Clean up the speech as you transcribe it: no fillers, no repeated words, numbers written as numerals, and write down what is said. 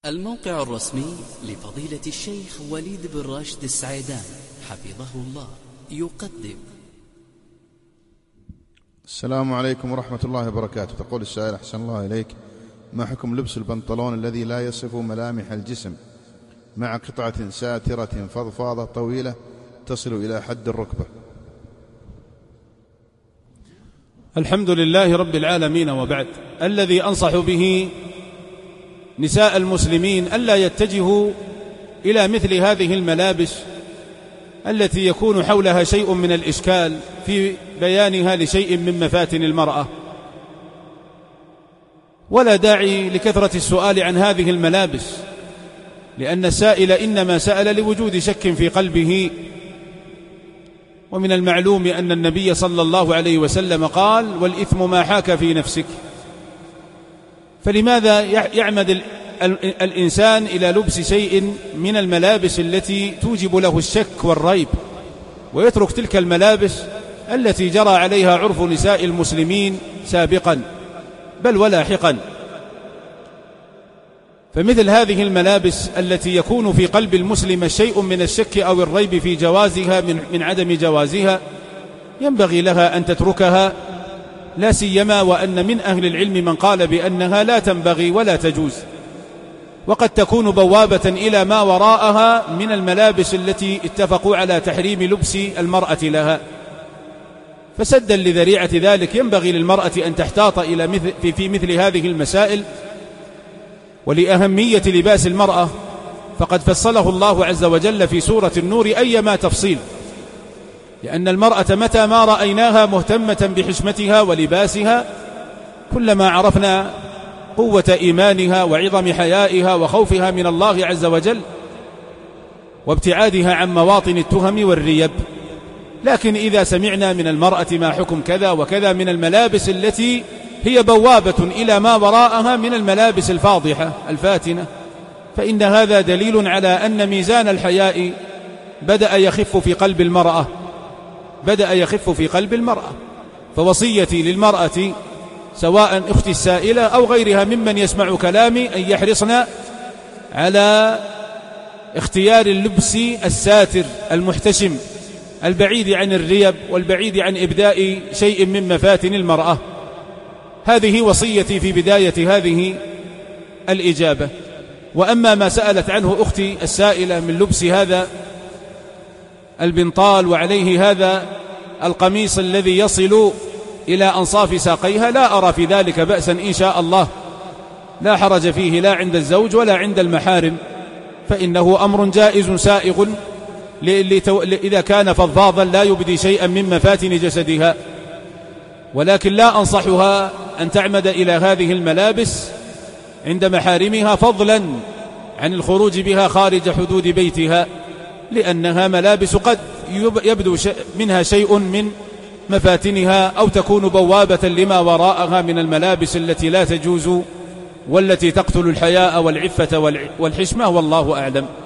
الموقع الرسمي لفضيلة الشيخ وليد بن راشد السعيدان حفظه الله يقدم. السلام عليكم ورحمة الله وبركاته. تقول السائل: أحسن الله إليك، ما حكم لبس البنطلون الذي لا يصف ملامح الجسم مع قطعة ساترة فضفاضة طويلة تصل إلى حد الركبة؟ الحمد لله رب العالمين، وبعد. الذي أنصح به نساء المسلمين ألا يتجهوا إلى مثل هذه الملابس التي يكون حولها شيء من الإشكال في بيانها لشيء من مفاتن المرأة، ولا داعي لكثرة السؤال عن هذه الملابس، لأن السائل إنما سأل لوجود شك في قلبه. ومن المعلوم أن النبي صلى الله عليه وسلم قال: والإثم ما حاك في نفسك. فلماذا يعمد الإنسان إلى لبس شيء من الملابس التي توجب له الشك والريب، ويترك تلك الملابس التي جرى عليها عرف نساء المسلمين سابقا بل ولاحقا؟ فمثل هذه الملابس التي يكون في قلب المسلم شيء من الشك أو الريب في جوازها من عدم جوازها، ينبغي لها أن تتركها، لا سيما وأن من أهل العلم من قال بأنها لا تنبغي ولا تجوز، وقد تكون بوابة إلى ما وراءها من الملابس التي اتفقوا على تحريم لبس المرأة لها. فسدا لذريعة ذلك ينبغي للمرأة أن تحتاط في مثل هذه المسائل. ولأهمية لباس المرأة فقد فصله الله عز وجل في سورة النور أيما تفصيل، لأن المرأة متى ما رأيناها مهتمة بحشمتها ولباسها كلما عرفنا قوة إيمانها وعظم حيائها وخوفها من الله عز وجل وابتعادها عن مواطن التهم والريب. لكن إذا سمعنا من المرأة ما حكم كذا وكذا من الملابس التي هي بوابة إلى ما وراءها من الملابس الفاضحة الفاتنة، فإن هذا دليل على أن ميزان الحياء بدأ يخف في قلب المرأة. فوصيتي للمرأة سواء أختي السائلة أو غيرها ممن يسمع كلامي أن يحرصنا على اختيار اللبس الساتر المحتشم البعيد عن الريب والبعيد عن إبداء شيء من مفاتن المرأة. هذه وصيتي في بداية هذه الإجابة. وأما ما سألت عنه أختي السائلة من لبس هذا البنطال وعليه هذا القميص الذي يصل إلى أنصاف ساقيها، لا أرى في ذلك بأسا إن شاء الله، لا حرج فيه لا عند الزوج ولا عند المحارم، فإنه أمر جائز سائغ إذا كان فضاضا لا يبدي شيئا من مفاتن جسدها. ولكن لا أنصحها أن تعمد إلى هذه الملابس عند محارمها، فضلا عن الخروج بها خارج حدود بيتها، لأنها ملابس قد يبدو منها شيء من مفاتنها أو تكون بوابة لما وراءها من الملابس التي لا تجوز والتي تقتل الحياء والعفة والحشمة، والله أعلم.